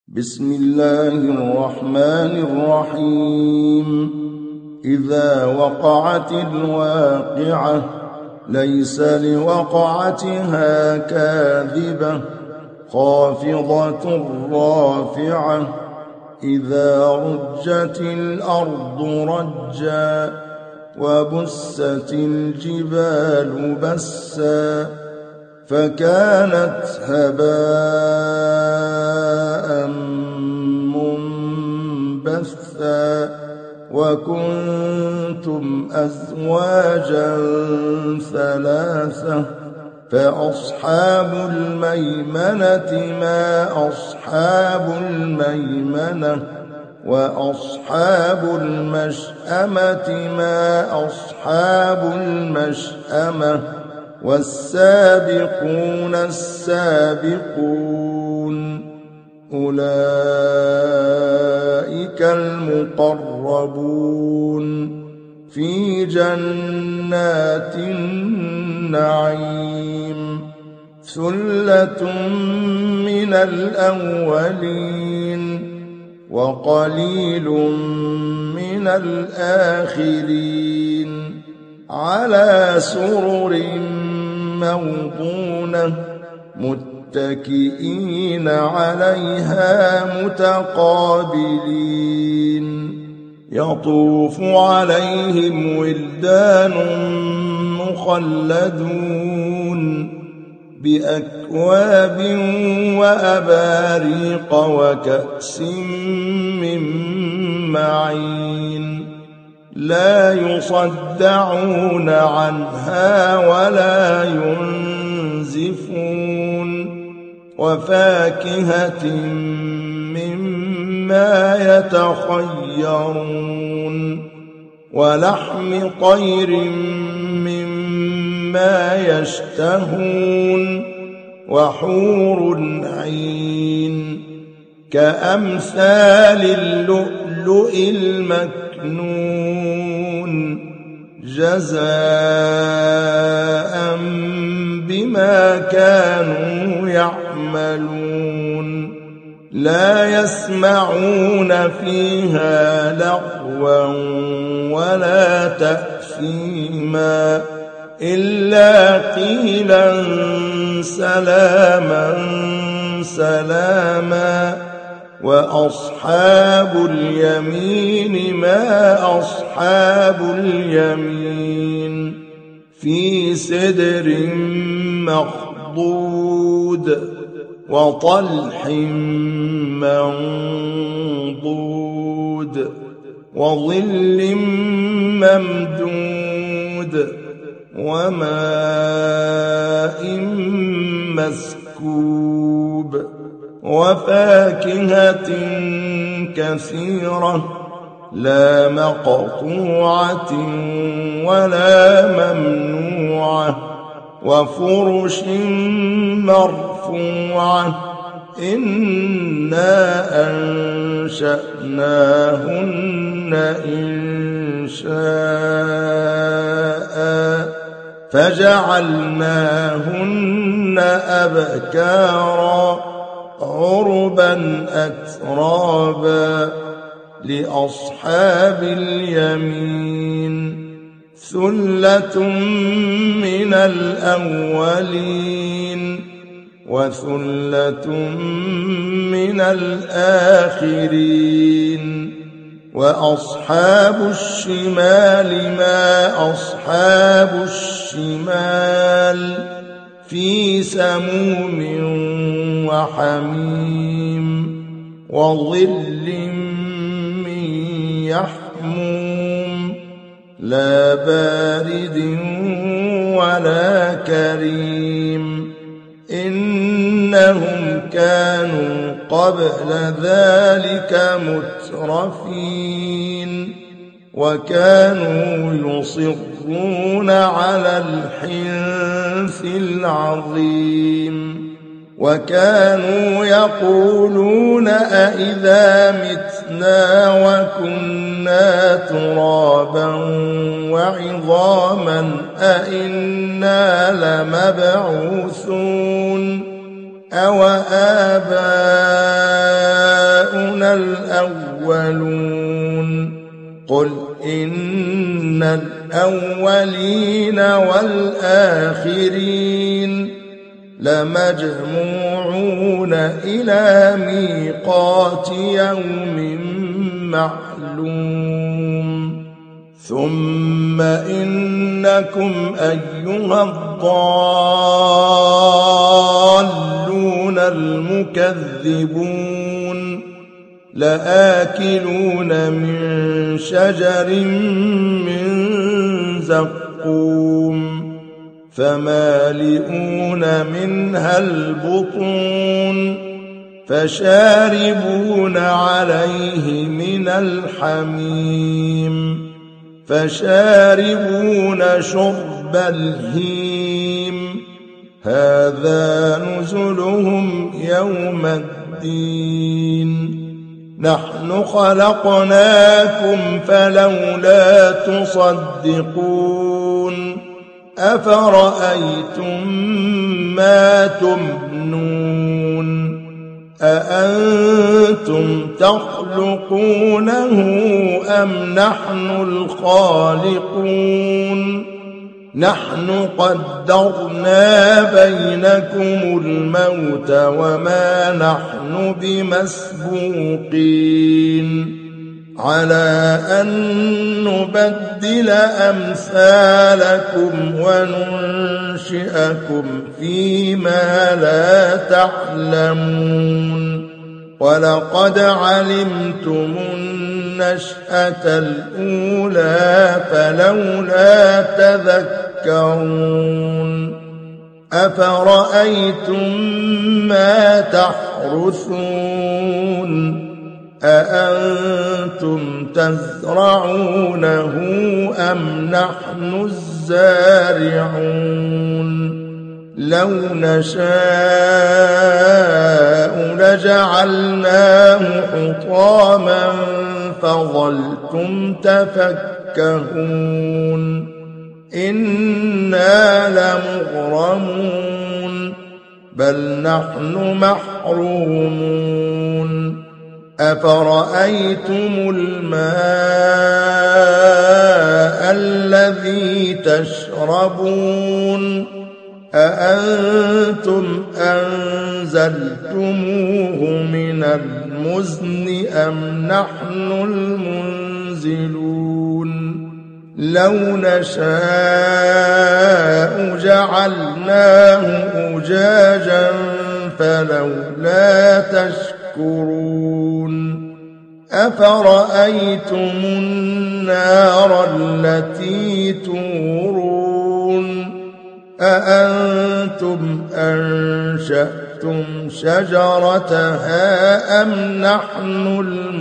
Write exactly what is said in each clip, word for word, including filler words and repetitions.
بسم الله الرحمن الرحيم إذا وقعت الواقعة ليس لوقعتها كاذبة خافضة رافعة إذا رجت الأرض رجا وبست الجبال بسا فكانت هباء منبثا وكنتم أزواجا ثلاثة فأصحاب الميمنة ما أصحاب الميمنة وأصحاب المشأمة ما أصحاب المشأمة والسابقون السابقون أولئك المقربون في جنات النعيم ثلة من الأولين وقليل من الآخرين على سرر موضونة متكئين عليها متقابلين يطوف عليهم ولدان مخلدون بأكواب وأباريق وكأس من معين لا يصدعون عنها ولا ينزفون وفاكهة مما يتخيرون ولحم طير مما يشتهون وحور عين كأمثال اللؤلؤ المكنون جزاء بما كانوا يعملون لا يسمعون فيها لغوا ولا تأثيما إلا قيلا سلاما سلاما وأصحاب اليمين ما أصحاب اليمين في سدر مخضود وطلح منضود وظل ممدود وماء مسكوب وفاكهة كثيرة لا مقطوعة ولا ممنوعة وفرش مرفوعة إنا أنشأناهن إنشاء فجعلناهن أبكارا عربا أترابا لأصحاب اليمين ثلة من الأولين وثلة من الآخرين وأصحاب الشمال ما أصحاب الشمال في سموم وحميم وظل من يحموم لا بارد ولا كريم إنهم كانوا قبل ذلك مترفين وكانوا يصرون على الحنث العظيم وكانوا يقولون أئذا متنا وكنا ترابا وعظاما أئنا لمبعوثون أو آباؤنا الأولون قل إن الأولين والآخرين لمجموعون إلى ميقات يوم معلوم ثم إنكم أيها الضالون المكذبون لآكلون من شجر من زقوم فمالئون منها البطون فشاربون عليه من الحميم فشاربون شرب الهيم هذا نزلهم يوم الدين نحن خلقناكم فلولا تصدقون أفرأيتم ما تمنون أأنتم تخلقونه أم نحن الخالقون نحن قدرنا بينكم الموت وما نحن بمسبوقين على أن نبدل أمثالكم وننشئكم فيما لا تعلمون ولقد علمتم النشأة الأولى فلولا تذكرون أفرأيتم ما تحرثون أأنتم تزرعونه أم نحن الزارعون لو نشاء لجعلناه حطاما فظلتم تفكهون إنا لمغرمون بل نحن محرومون أفرأيتم الماء الذي تشربون أأنتم أنزلتموه من المزن أم نحن المنزلون لو نشاء جعلناه أجاجا فلولا تشكرون أفرأيتم النار التي تورون أأنتم أنشأتم شجرتها أم نحن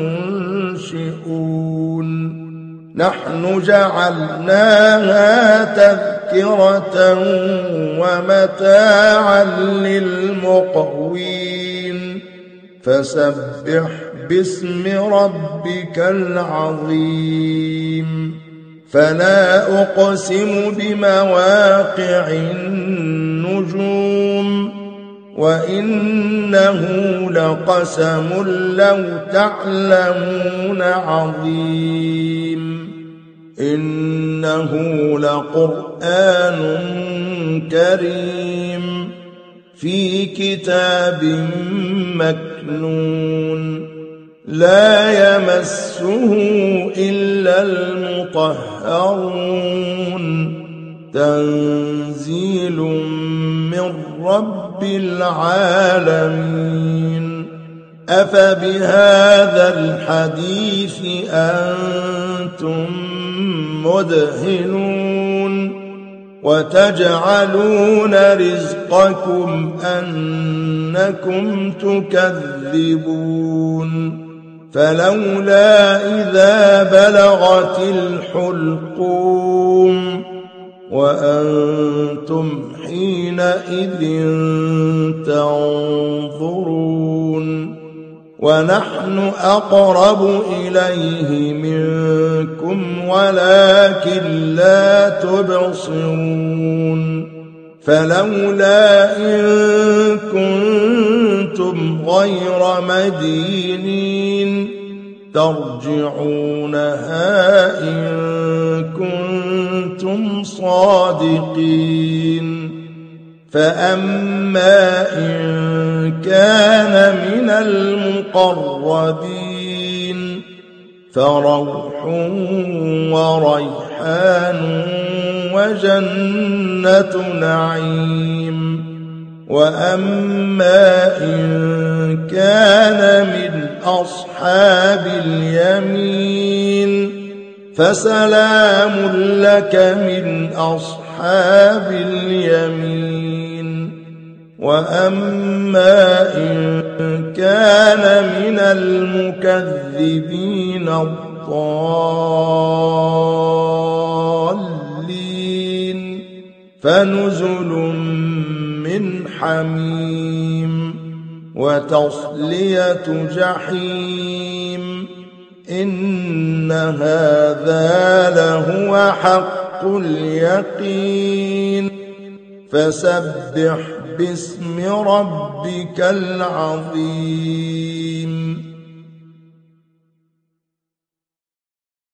المنشئون نحن جعلناها تذكرة ومتاعا للمقوين فسبح باسم ربك العظيم فلا أقسم بمواقع النجوم وإنه لقسم لو تعلمون عظيم إنه لقرآن كريم في كتاب مكنون لا يمسه إلا المطهرون تنزيل من رب العالمين أفبهذا الحديث أنتم مدهنون وتجعلون رزقكم أنكم تكذبون فلولا إذا بلغت الحلقوم وأنتم حينئذ تنظرون ونحن أقرب إليه منكم ولكن لا تبصرون فلولا إن كنتم كنتم غير مدينين ترجعونها إن كنتم صادقين فأما إن كان من المقربين فروح وريحان وجنة نعيم وأما إن كان من أصحاب اليمين فسلام لك من أصحاب اليمين وأما إن كان من المكذبين الضالين فنزل من حميم وتصلية جحيم إن هذا لهو حق اليقين فسبح باسم ربك العظيم